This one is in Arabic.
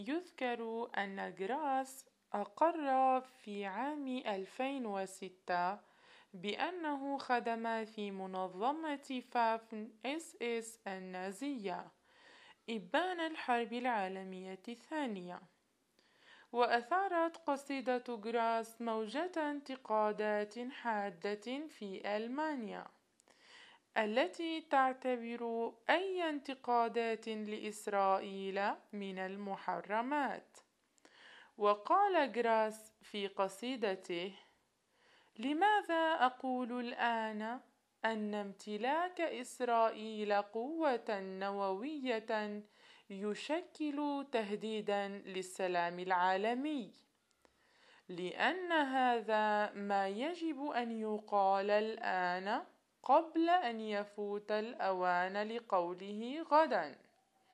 يذكر أن جراس أقر في عام 2006 بأنه خدم في منظمة فافن SS النازية إبان الحرب العالمية الثانية. وأثارت قصيدة جراس موجة انتقادات حادة في ألمانيا، التي تعتبر أي انتقادات لإسرائيل من المحرمات. وقال جراس في قصيدته: لماذا أقول الآن أن امتلاك إسرائيل قوة نووية يشكل تهديدا للسلام العالمي؟ لأن هذا ما يجب أن يقال الآن قبل أن يفوت الأوان لقوله غدا.